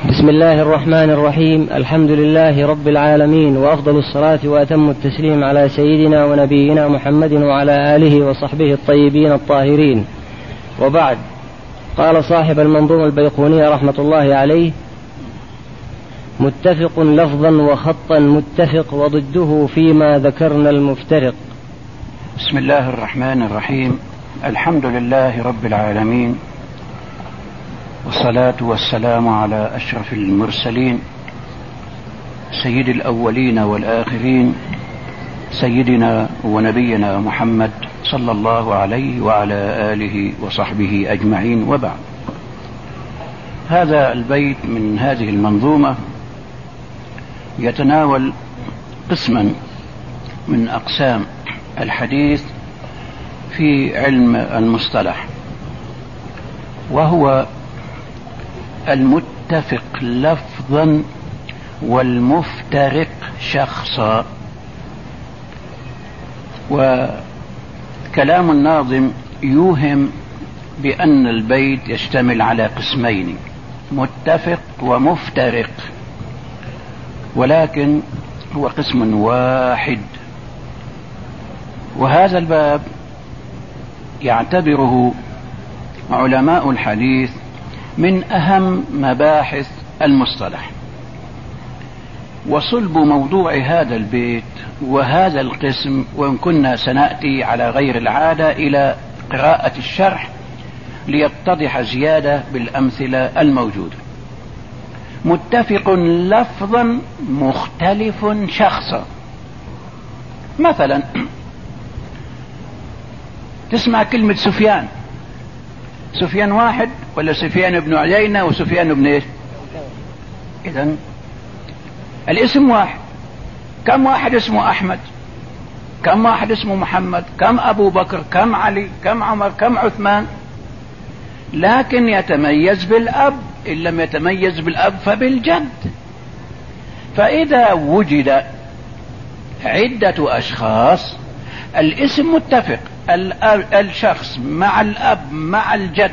بسم الله الرحمن الرحيم. الحمد لله رب العالمين، وأفضل الصلاة وأتم التسليم على سيدنا ونبينا محمد وعلى آله وصحبه الطيبين الطاهرين، وبعد. قال صاحب المنظومة البيقونية رحمة الله عليه: متفق لفظا وخطا متفق، وضده فيما ذكرنا المفترق. بسم الله الرحمن الرحيم. الحمد لله رب العالمين، والصلاة والسلام على أشرف المرسلين سيد الأولين والآخرين، سيدنا ونبينا محمد صلى الله عليه وعلى آله وصحبه أجمعين، وبعد. هذا البيت من هذه المنظومة يتناول قسما من أقسام الحديث في علم المصطلح، وهو المتفق لفظا والمفترق شخصا. وكلام الناظم يوهم بأن البيت يشتمل على قسمين، متفق ومفترق، ولكن هو قسم واحد. وهذا الباب يعتبره علماء الحديث من أهم مباحث المصطلح. وصلب موضوع هذا البيت وهذا القسم، وإن كنا سنأتي على غير العادة إلى قراءة الشرح ليتضح زيادة بالأمثلة الموجودة. متفق لفظا مختلف شخصا. مثلا تسمع كلمة سفيان، سفيان واحد ولا سفيان بن عيينة وسفيان بن ايش؟ إذن الاسم واحد. كم واحد اسمه أحمد؟ كم واحد اسمه محمد؟ كم أبو بكر؟ كم علي؟ كم عمر؟ كم عثمان؟ لكن يتميز بالأب، إن لم يتميز بالأب فبالجد. فإذا وجد عدة أشخاص الاسم متفق، الشخص مع الأب مع الجد،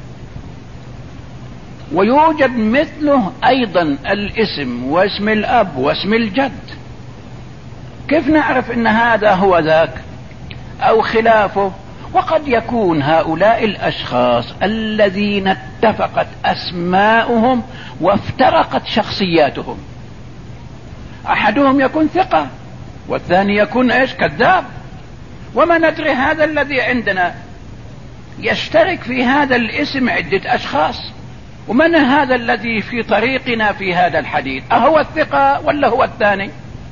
ويوجد مثله أيضا الاسم واسم الأب واسم الجد، كيف نعرف ان هذا هو ذاك او خلافه؟ وقد يكون هؤلاء الاشخاص الذين اتفقت اسماؤهم وافترقت شخصياتهم، احدهم يكون ثقة والثاني يكون ايش؟ كذاب. وما ندري هذا الذي عندنا يشترك في هذا الاسم عدة اشخاص، ومن هذا الذي في طريقنا في هذا الحديث؟ أهو الثقة ولا هو الثاني؟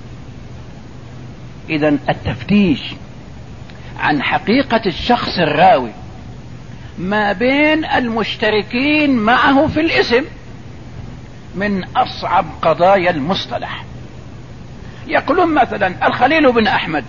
إذن التفتيش عن حقيقة الشخص الراوي ما بين المشتركين معه في الاسم من أصعب قضايا المصطلح. يقولون مثلا الخليل بن أحمد،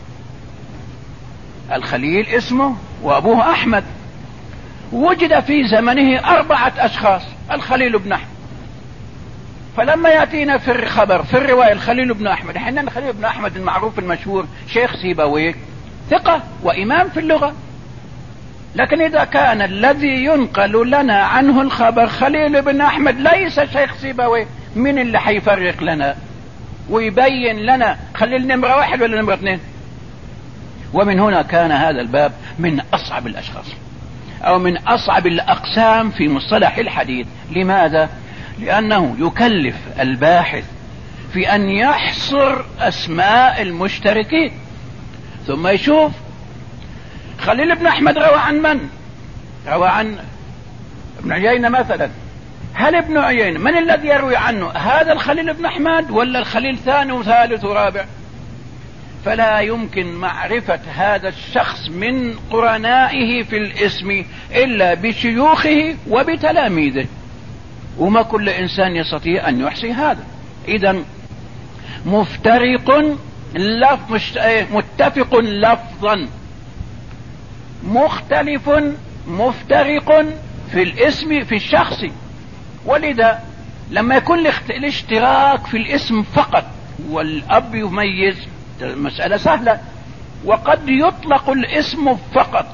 الخليل اسمه وأبوه أحمد، وجد في زمنه 4 أشخاص الخليل بن أحمد. فلما يأتينا في الخبر في الرواية الخليل بن أحمد، حين الخليل بن أحمد المعروف المشهور شيخ سيبويه ثقة وإمام في اللغة، لكن إذا كان الذي ينقل لنا عنه الخبر خليل بن أحمد ليس شيخ سيبويه، من اللي حيفرق لنا ويبين لنا خليل نمرة 1 ولا نمرة 2؟ ومن هنا كان هذا الباب من أصعب الأشخاص أو من أصعب الأقسام في مصطلح الحديث. لماذا؟ لأنه يكلف الباحث في أن يحصر أسماء المشتركين، ثم يشوف خليل بن أحمد روى عن من؟ روى عن ابن عيينة مثلا. هل ابن عيينة من الذي يروي عنه؟ هذا الخليل بن أحمد ولا الخليل ثاني وثالث ورابع؟ فلا يمكن معرفة هذا الشخص من قرنائه في الاسم إلا بشيوخه وبتلاميذه، وما كل إنسان يستطيع أن يحصي هذا. إذن مفترق متفق لفظا، مختلف مفترق في الاسم في الشخص. ولذا لما يكون الاشتراك في الاسم فقط والأب يميز، المسألة سهلة. وقد يطلق الاسم فقط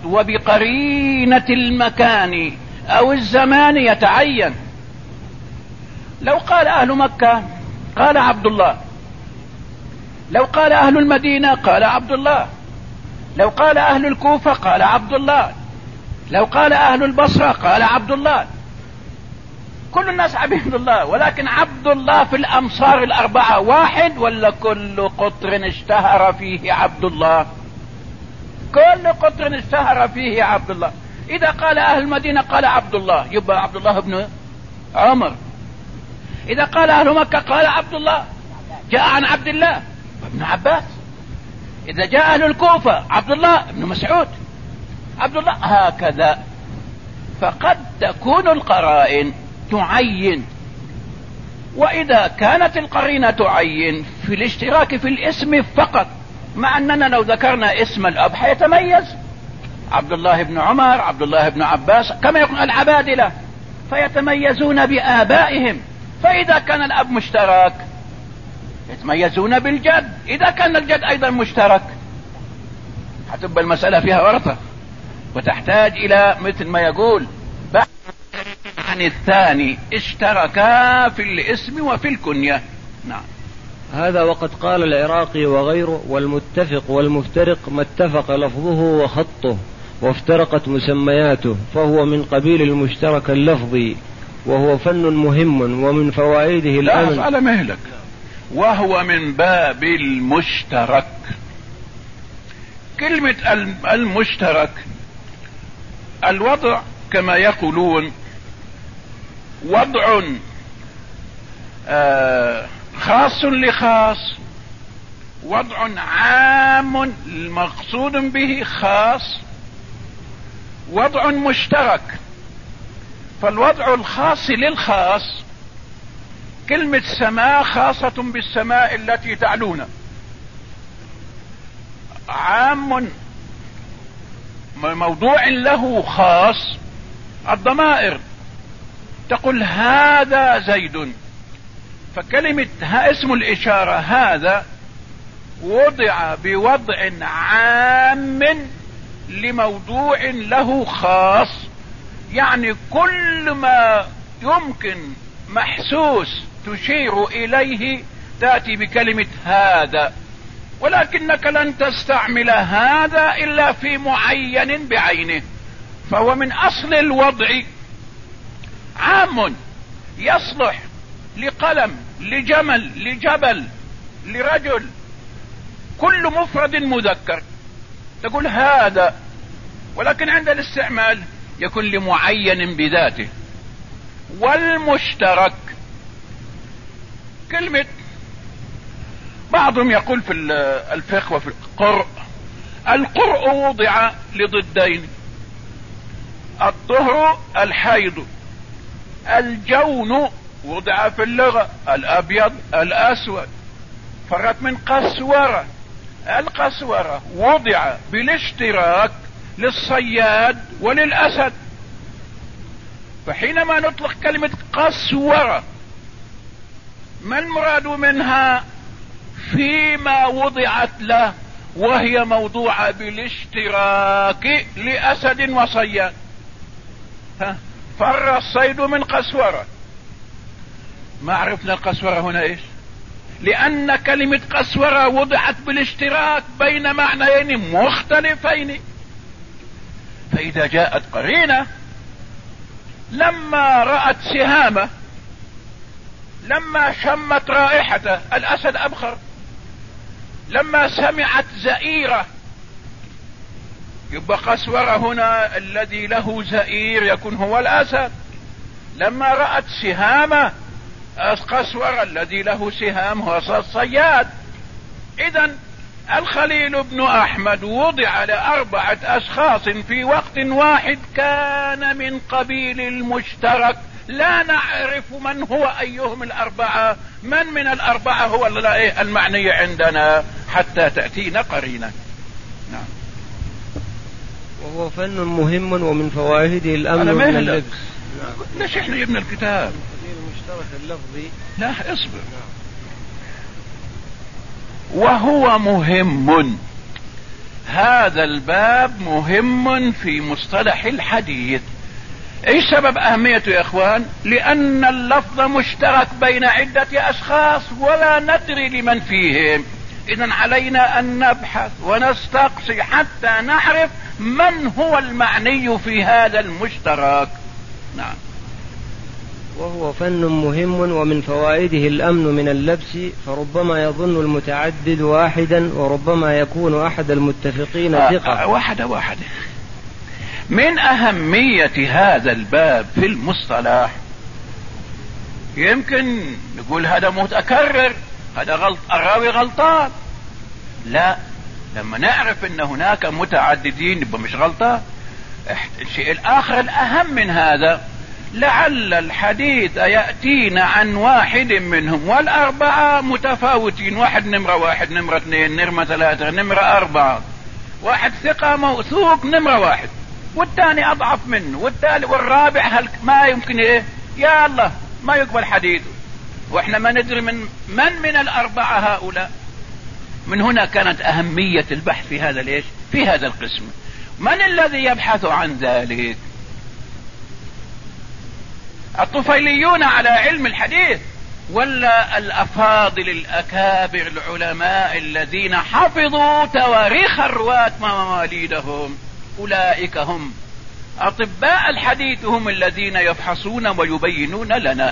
وبقرينة المكان أو الزمان يتعين، لو قال أهل مكة قال عبد الله، لو قال أهل المدينة قال عبد الله، لو قال أهل الكوفة قال عبد الله، لو قال أهل البصرة قال عبد الله. كل الناس عبيد الله، ولكن عبد الله في الأمصار الأربعة واحد ولا كل قطر اشتهر فيه عبد الله؟ كل قطر اشتهر فيه عبد الله. إذا قال أهل المدينة قال عبد الله، يبقى عبد الله بن عمر. إذا قال أهل مكة قال عبد الله، جاء عن عبد الله ابن عباس. إذا جاء أهل الكوفة عبد الله ابن مسعود، عبد الله، هكذا. فقد تكون القرائن تعين، وإذا كانت القرينة تعين في الاشتراك في الاسم فقط، مع أننا لو ذكرنا اسم الأب حيتميز عبد الله بن عمر، عبد الله بن عباس، كما يقول العبادلة فيتميزون بآبائهم. فإذا كان الأب مشترك يتميزون بالجد، إذا كان الجد أيضا مشترك هتبقى المسألة فيها ورطة، وتحتاج إلى مثل ما يقول عن الثاني اشتركا في الاسم وفي الكنية. نعم. هذا وقد قال العراقي وغيره: والمتفق والمفترق ما اتفق لفظه وخطه وافترقت مسمياته، فهو من قبيل المشترك اللفظي، وهو فن مهم ومن فوائده الأمن. لا على مهلك، وهو من باب المشترك. كلمة المشترك الوضع كما يقولون وضع خاص لخاص، وضع عام مقصود به خاص، وضع مشترك. فالوضع الخاص للخاص كلمة سماء خاصة بالسماء التي تعلونا، عام موضوع له خاص الضمائر، تقول هذا زيد. فكلمة اسم الإشارة هذا وضع بوضع عام لموضوع له خاص، يعني كل ما يمكن محسوس تشير إليه تأتي بكلمة هذا، ولكنك لن تستعمل هذا إلا في معين بعينه. فهو من أصل الوضع عام يصلح لقلم، لجمل، لجبل، لرجل، كل مفرد مذكر تقول هذا، ولكن عند الاستعمال يكون لمعين بذاته. والمشترك كلمة بعضهم يقول في الفقه وفي القرء، القرء وضع لضدين: الطهر الحيض. الجون وضع في اللغة الأبيض الأسود، فرت من قسورة. القسورة وضع بالاشتراك للصياد وللأسد. فحينما نطلق كلمة قسورة ما المراد منها؟ فيما وضعت له، وهي موضوعة بالاشتراك لأسد وصياد. فر الصيد من قسورة. ما عرفنا القسورة هنا ايش؟ لأن كلمة قسورة وضعت بالاشتراك بين معنيين مختلفين. فإذا جاءت قرينة لما رأت سهامة، لما شمت رائحته الأسد أبخر، لما سمعت زئيرة، يبقى قسورة هنا الذي له زئير يكون هو الأسد. لما رأت سهامة قسورة الذي له سهام هو الصياد. إذن الخليل بن أحمد وضع لأربعة أشخاص في وقت واحد، كان من قبيل المشترك. لا نعرف من هو أيهم الأربعة، من الأربعة هو المعني عندنا حتى تأتينا قرينة. نعم. وهو فن مهم ومن فوائده الأمن من اللبس. ليش احنا جبنا الكتاب؟ المشترك اللفظي. لا اصبر. وهو مهم، هذا الباب مهم في مصطلح الحديث، ايش سبب اهميته يا اخوان؟ لان اللفظ مشترك بين عدة اشخاص ولا ندري لمن فيهم. اذا علينا ان نبحث ونستقصي حتى نعرف من هو المعني في هذا المشترك. نعم. وهو فن مهم، ومن فوائده الأمن من اللبس، فربما يظن المتعدد واحدا وربما يكون أحد المتفقين ثقة. واحدة من أهمية هذا الباب في المصطلح، يمكن نقول هذا متكرر، هذا الراوي غلطان. لا، لما نعرف ان هناك متعددين يبقى مش غلطان. الشيء الآخر الأهم من هذا، لعل الحديث يأتينا عن واحد منهم والأربعة متفاوتين، واحد نمرة واحد، نمرة اثنين، نمرة ثلاثة، نمرة أربعة، واحد ثقة موثوق نمرة واحد، والثاني أضعف منه، والثالث والرابع هل ما يمكن يا الله ما يقبل حديثه، واحنا ما ندري من الأربعة هؤلاء. من هنا كانت أهمية البحث في هذا في هذا القسم. من الذي يبحث عن ذلك؟ الطفيليون على علم الحديث، ولا الأفاضل الأكابر العلماء الذين حفظوا تواريخ الرواة ومواليدهم؟ أولئك هم أطباء الحديث، هم الذين يفحصون ويبينون لنا.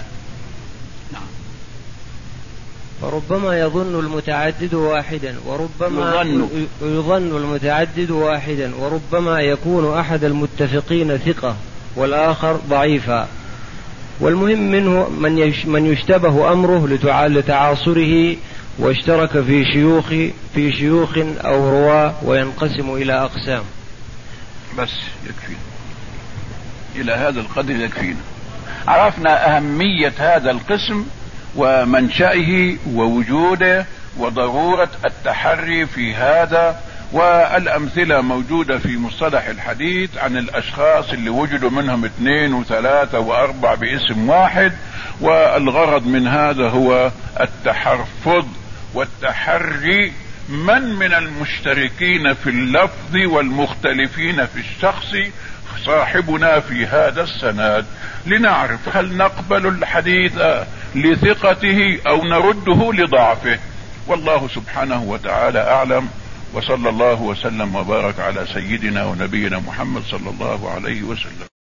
فربما يظن المتعدد واحدا، وربما يظن المتعدد واحدا، وربما يكون أحد المتفقين ثقة والآخر ضعيفا. والمهم منه من يشتبه أمره لتعاصره واشترك في شيوخ أو رواة، وينقسم إلى أقسام. بس يكفينا إلى هذا القدر، يكفينا. عرفنا أهمية هذا القسم ومنشأه ووجوده وضرورة التحري في هذا، والأمثلة موجودة في مصطلح الحديث عن الأشخاص اللي وجدوا منهم 2 و3 و4 باسم واحد. والغرض من هذا هو التحرفظ والتحري من المشتركين في اللفظ والمختلفين في الشخص صاحبنا في هذا السند، لنعرف هل نقبل الحديث لثقته أو نرده لضعفه. والله سبحانه وتعالى أعلم، وصلى الله وسلم وبارك على سيدنا ونبينا محمد صلى الله عليه وسلم.